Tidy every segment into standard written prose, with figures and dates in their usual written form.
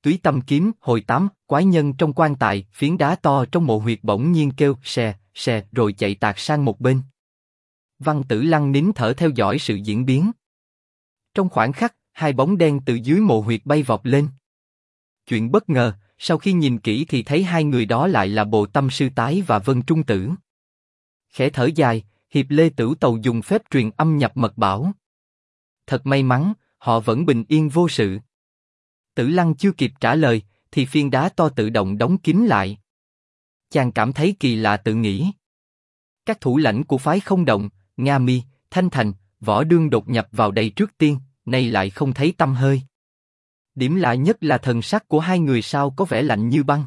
Túy tâm kiếm, hồi 8, quái nhân trong quan tài, phiến đá to trong mộ huyệt bỗng nhiên kêu, xè, xè, rồi chạy tạt sang một bên. Văn Tử Lăng nín thở theo dõi sự diễn biến. Trong khoảnh khắc, hai bóng đen từ dưới mộ huyệt bay vọt lên. Chuyện bất ngờ, sau khi nhìn kỹ thì thấy hai người đó lại là Bồ Tâm Sư Tái và Vân Trung Tử. Khẽ thở dài, Hiệp Lê Tửu Tàu dùng phép truyền âm nhập mật bảo. Thật may mắn, họ vẫn bình yên vô sự. Tử Lăng chưa kịp trả lời, thì phiến đá to tự động đóng kín lại. Chàng cảm thấy kỳ lạ tự nghĩ. Các thủ lãnh của phái Không Động, Nga Mi, Thanh Thành, Võ Đương đột nhập vào đây trước tiên, nay lại không thấy tăm hơi. Điểm lạ nhất là thần sắc của hai người sao có vẻ lạnh như băng.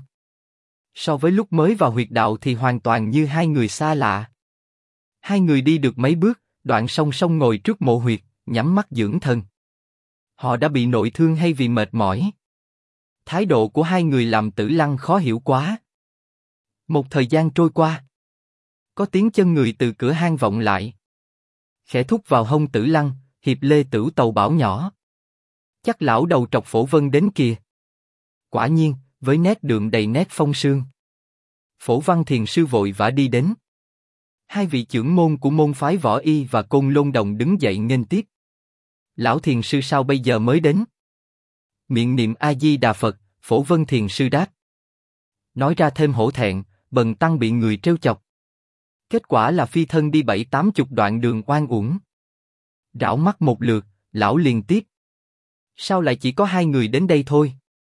So với lúc mới vào huyệt đạo thì hoàn toàn như hai người xa lạ. Hai người đi được mấy bước, đoạn song song ngồi trước mộ huyệt, nhắm mắt dưỡng thần. Họ đã bị nội thương hay vì mệt mỏi? Thái độ của hai người làm Tử Lăng khó hiểu quá. Một thời gian trôi qua, có tiếng chân người từ cửa hang vọng lại. Khẽ thúc vào hông Tử Lăng, Hiệp Lê Tửu Tàu bảo nhỏ. Chắc lão đầu trọc Phổ Vân đến kìa. Quả nhiên, với nét đượm đầy nét phong sương. Phổ Văn Thiền Sư vội vã đi đến. Hai vị trưởng môn của môn phái Võ Y và Côn Lôn Đồng đứng dậy nghênh tiếp. Lão Thiền Sư sao bây giờ mới đến? Miệng niệm A Di Đà Phật, Phổ Vân Thiền Sư đáp. Nói ra thêm hổ thẹn, bần tăng bị người trêu chọc. Kết quả là phi thân đi 70-80 đoạn đường oan uổng. Rảo mắt một lượt, lão liền tiếp. Sao lại chỉ có hai người đến đây thôi?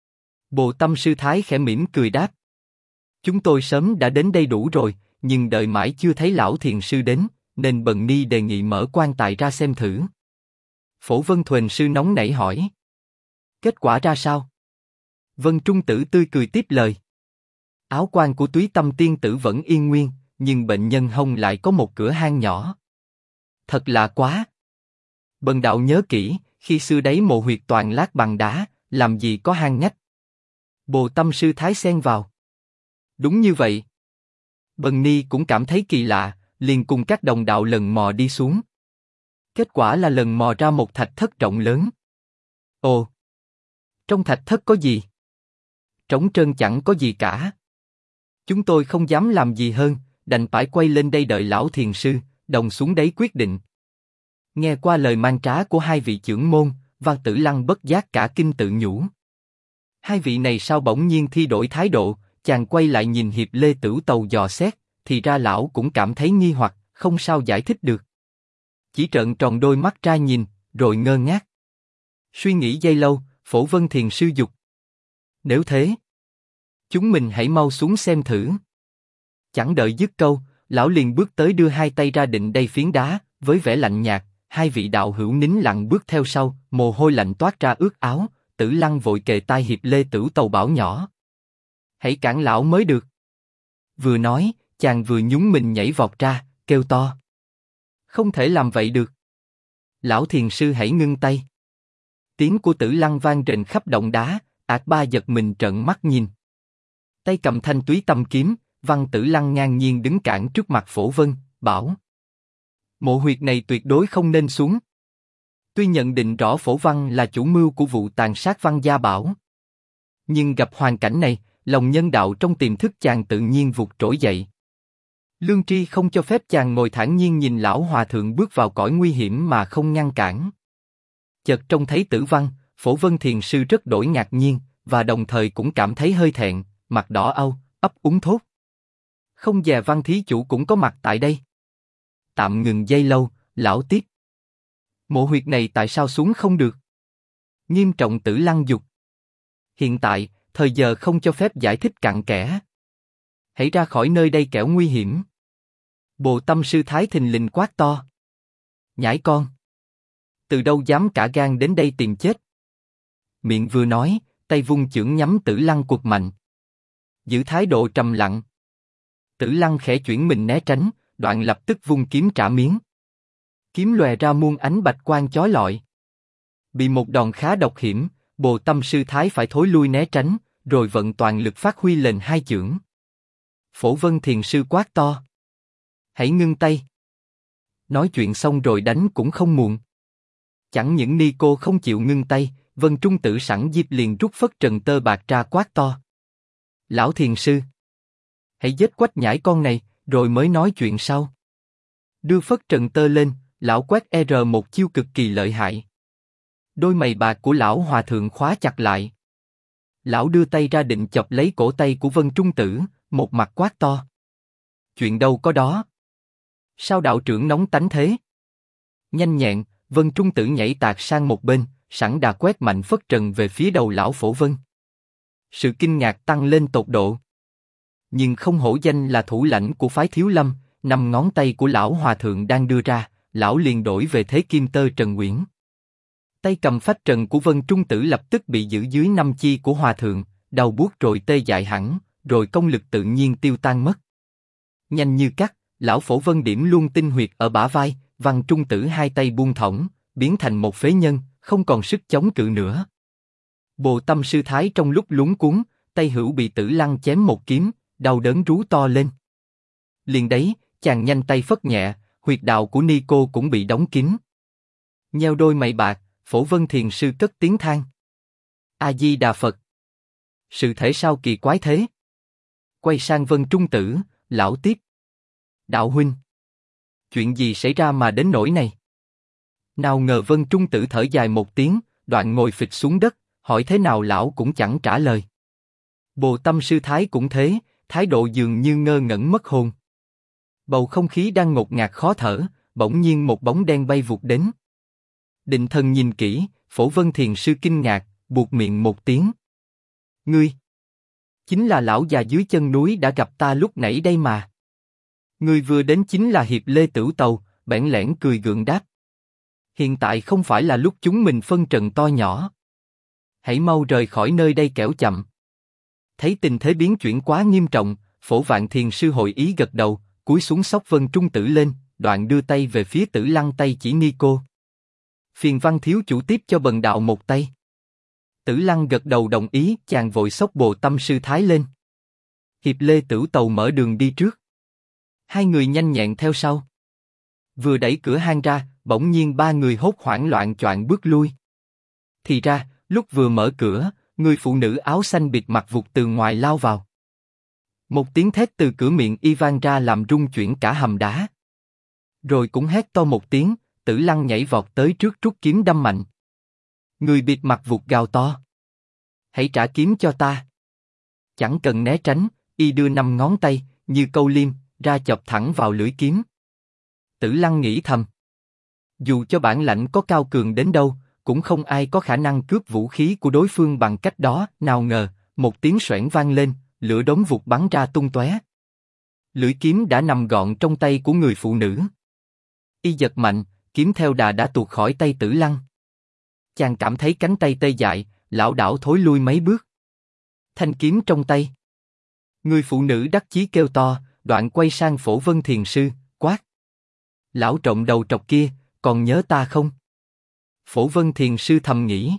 Bồ Tâm Sư Thái khẽ mỉm cười đáp. Chúng tôi sớm đã đến đây đủ rồi, nhưng đợi mãi chưa thấy lão Thiền Sư đến, nên bần ni đề nghị mở quan tài ra xem thử. Phổ Vân Thuần Sư nóng nảy hỏi. Kết quả ra sao? Vân Trung Tử tươi cười tiếp lời. Áo quan của Túy Tâm Tiên Tử vẫn yên nguyên, nhưng bệnh nhân hông lại có một cửa hang nhỏ. Thật lạ quá. Bần đạo nhớ kỹ, khi xưa đấy mộ huyệt toàn lát bằng đá, làm gì có hang ngách. Bồ Tâm Sư Thái xen vào. Đúng như vậy. Bần ni cũng cảm thấy kỳ lạ, liền cùng các đồng đạo lần mò đi xuống. Kết quả là lần mò ra một thạch thất rộng lớn. Ồ! Trong thạch thất có gì? Trống trơn chẳng có gì cả. Chúng tôi không dám làm gì hơn, đành phải quay lên đây đợi lão Thiền Sư, đồng xuống đấy quyết định. Nghe qua lời man trá của hai vị trưởng môn, Văn Tử Lăng bất giác cả kinh tự nhủ. Hai vị này sao bỗng nhiên thay đổi thái độ? Chàng quay lại nhìn Hiệp Lê Tửu Tàu dò xét, thì ra lão cũng cảm thấy nghi hoặc, không sao giải thích được. Chỉ trợn tròn đôi mắt ra nhìn, rồi ngơ ngác. Suy nghĩ giây lâu, Phổ Vân Thiền Sư dục. Nếu thế, chúng mình hãy mau xuống xem thử. Chẳng đợi dứt câu, lão liền bước tới đưa hai tay ra định đẩy phiến đá, với vẻ lạnh nhạt. Hai vị đạo hữu nín lặng bước theo sau, mồ hôi lạnh toát ra ướt áo. Tử Lăng vội kề tai Hiệp Lê Tửu Tàu bảo nhỏ. Hãy cản lão mới được. Vừa nói, chàng vừa nhún mình nhảy vọt ra, kêu to. Không thể làm vậy được. Lão Thiền Sư hãy ngưng tay. Tiếng của Tử Lăng vang rền khắp động đá, Ác Ba giật mình trợn mắt nhìn. Tay cầm thanh Túy Tâm kiếm, Văn Tử Lăng ngang nhiên đứng cản trước mặt Phổ Vân, bảo. Mộ huyệt này tuyệt đối không nên xuống. Tuy nhận định rõ Phổ Văn là chủ mưu của vụ tàn sát Văn Gia Bảo, nhưng gặp hoàn cảnh này, lòng nhân đạo trong tiềm thức chàng tự nhiên vụt trỗi dậy. Lương tri không cho phép chàng ngồi thản nhiên nhìn lão hòa thượng bước vào cõi nguy hiểm mà không ngăn cản. Chợt trông thấy Tử Văn, Phổ Vân Thiền Sư rất đổi ngạc nhiên, và đồng thời cũng cảm thấy hơi thẹn, mặt đỏ au, ấp úng thốt. Không dè Văn thí chủ cũng có mặt tại đây. Tạm ngừng giây lâu, lão tiếp. Mộ huyệt này tại sao xuống không được? Nghiêm trọng Tử Lăng dục. Hiện tại, thời giờ không cho phép giải thích cặn kẽ. Hãy ra khỏi nơi đây kẻo nguy hiểm. Bồ Tâm Sư Thái thình lình quát to. Nhãi con! Từ đâu dám cả gan đến đây tìm chết? Miệng vừa nói, tay vung chưởng nhắm Tử Lăng quật mạnh. Giữ thái độ trầm lặng. Tử Lăng khẽ chuyển mình né tránh, đoạn lập tức vung kiếm trả miếng. Kiếm lòe ra muôn ánh bạch quang chói lọi. Bị một đòn khá độc hiểm, Bồ Tâm Sư Thái phải thối lui né tránh, rồi vận toàn lực phát huy lên hai chưởng. Phổ Vân Thiền Sư quát to. Hãy ngưng tay. Nói chuyện xong rồi đánh cũng không muộn. Chẳng những ni cô không chịu ngưng tay, Vân Trung Tử sẵn dịp liền rút phất trần tơ bạc ra quát to. Lão thiền sư, hãy giết quách nhãi con này, rồi mới nói chuyện sau. Đưa phất trần tơ lên, lão quét một chiêu cực kỳ lợi hại. Đôi mày bạc của lão hòa thượng khóa chặt lại. Lão đưa tay ra định chọc lấy cổ tay của Vân Trung Tử, một mặt quát to. Chuyện đâu có đó. Sao đạo trưởng nóng tánh thế? Nhanh nhẹn, Vân Trung Tử nhảy tạt sang một bên, sẵn đà quét mạnh phất trần về phía đầu lão Phổ Vân. Sự kinh ngạc tăng lên tột độ. Nhưng không hổ danh là thủ lãnh của phái Thiếu Lâm, 5 ngón tay của lão hòa thượng đang đưa ra, lão liền đổi về thế kim tơ Trần Uyển. Tay cầm phách trần của Vân Trung Tử lập tức bị giữ dưới 5 chi của hòa thượng, đau buốt rồi tê dại hẳn, rồi công lực tự nhiên tiêu tan mất. Nhanh như cắt, lão Phổ Vân điểm luôn tinh huyệt ở bả vai, Vân Trung Tử hai tay buông thõng, biến thành một phế nhân, không còn sức chống cự nữa. Bồ Tâm sư thái trong lúc lúng cuống, tay hữu bị Tử Lăng chém một kiếm, đau đớn rú to lên. Liền đấy, chàng nhanh tay phất nhẹ, huyệt đạo của ni cô cũng bị đóng kín. Nheo đôi mày bạc, Phổ Vân thiền sư cất tiếng than. A Di Đà Phật. Sự thể sao kỳ quái thế? Quay sang Vân Trung Tử, lão tiếp. Đạo huynh, chuyện gì xảy ra mà đến nỗi này? Nào ngờ Vân Trung Tử thở dài một tiếng, đoạn ngồi phịch xuống đất, hỏi thế nào lão cũng chẳng trả lời. Bồ Tâm sư thái cũng thế, thái độ dường như ngơ ngẩn mất hồn. Bầu không khí đang ngột ngạt khó thở, bỗng nhiên một bóng đen bay vụt đến. Định thần nhìn kỹ, Phổ Vân thiền sư kinh ngạc, buột miệng một tiếng. Ngươi, chính là lão già dưới chân núi đã gặp ta lúc nãy đây mà. Ngươi vừa đến chính là Hiệp Lê Tửu Tàu, bẽn lẽn cười gượng đáp. Hiện tại không phải là lúc chúng mình phân trần to nhỏ. Hãy mau rời khỏi nơi đây kẻo chậm. Thấy tình thế biến chuyển quá nghiêm trọng, Phổ Vạn thiền sư hội ý gật đầu, cúi xuống xốc Vân Trung Tử lên, đoạn đưa tay về phía Tử Lăng tay chỉ ni cô. Phiền Văn thiếu chủ tiếp cho bần đạo một tay. Tử Lăng gật đầu đồng ý, chàng vội xốc Bồ Tâm sư thái lên. Hiệp Lê Tửu Tàu mở đường đi trước. Hai người nhanh nhẹn theo sau. Vừa đẩy cửa hang ra, bỗng nhiên ba người hốt hoảng loạn choạng bước lui. Thì ra, lúc vừa mở cửa, người phụ nữ áo xanh bịt mặt vụt từ ngoài lao vào. Một tiếng thét từ cửa miệng y vang ra làm rung chuyển cả hầm đá. Rồi cũng hét to một tiếng, Tử Lăng nhảy vọt tới trước rút kiếm đâm mạnh. Người bịt mặt vụt gào to. Hãy trả kiếm cho ta. Chẳng cần né tránh, y đưa 5 ngón tay, như câu liêm, ra chọc thẳng vào lưỡi kiếm. Tử Lăng nghĩ thầm. Dù cho bản lãnh có cao cường đến đâu, cũng không ai có khả năng cướp vũ khí của đối phương bằng cách đó. Nào ngờ, một tiếng xoẻng vang lên, lửa đống vụt bắn ra tung tóe. Lưỡi kiếm đã nằm gọn trong tay của người phụ nữ. Y giật mạnh, kiếm theo đà đã tuột khỏi tay Tử Lăng. Chàng cảm thấy cánh tay tê dại, lảo đảo thối lui mấy bước. Thanh kiếm trong tay. Người phụ nữ đắc chí kêu to, đoạn quay sang Phổ Vân thiền sư, quát. Lão trộm đầu trọc kia, còn nhớ ta không? Phổ Vân thiền sư thầm nghĩ.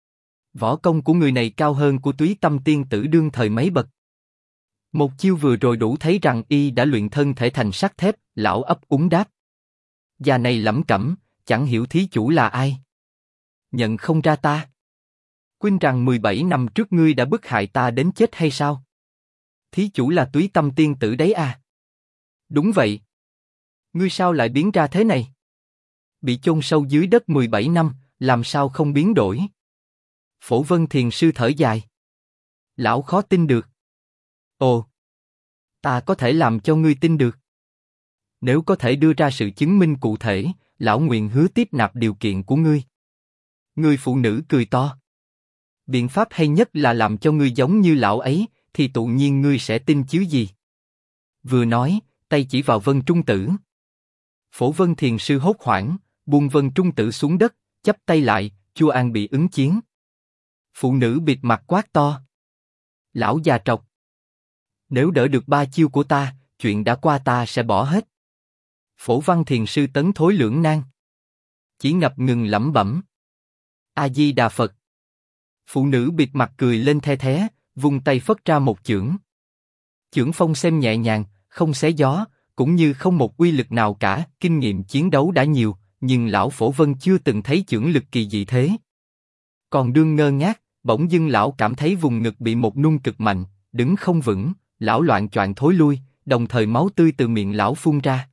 Võ công của người này cao hơn của Túy Tâm tiên tử đương thời mấy bậc. Một chiêu vừa rồi đủ thấy rằng y đã luyện thân thể thành sắt thép, lão ấp úng đáp. Già này lẩm cẩm, chẳng hiểu thí chủ là ai. Nhận không ra ta. Quên rằng 17 năm trước ngươi đã bức hại ta đến chết hay sao? Thí chủ là Túy Tâm tiên tử đấy à? Đúng vậy. Ngươi sao lại biến ra thế này? Bị chôn sâu dưới đất 17 năm, làm sao không biến đổi? Phổ Vân thiền sư thở dài. Lão khó tin được. Ồ, ta có thể làm cho ngươi tin được. Nếu có thể đưa ra sự chứng minh cụ thể, lão nguyện hứa tiếp nạp điều kiện của ngươi. Người phụ nữ cười to. Biện pháp hay nhất là làm cho ngươi giống như lão ấy, thì tự nhiên ngươi sẽ tin chứ gì. Vừa nói, tay chỉ vào Vân Trung Tử. Phổ Vân thiền sư hốt hoảng, buông Vân Trung Tử xuống đất, chắp tay lại, Chu An bị ứng chiến. Phụ nữ bịt mặt quát to. Lão già trọc. Nếu đỡ được 3 chiêu của ta, chuyện đã qua ta sẽ bỏ hết. Phổ Văn thiền sư tấn thối lưỡng nan. Chỉ ngập ngừng lẩm bẩm. A Di Đà Phật. Phụ nữ bịt mặt cười lên the thé, vung tay phất ra một chưởng. Chưởng phong xem nhẹ nhàng, không xé gió, cũng như không một uy lực nào cả. Kinh nghiệm chiến đấu đã nhiều, nhưng lão Phổ Vân chưa từng thấy chưởng lực kỳ dị thế. Còn đương ngơ ngác, bỗng dưng lão cảm thấy vùng ngực bị một nung cực mạnh, đứng không vững, lão loạng choạng thối lui, đồng thời máu tươi từ miệng lão phun ra.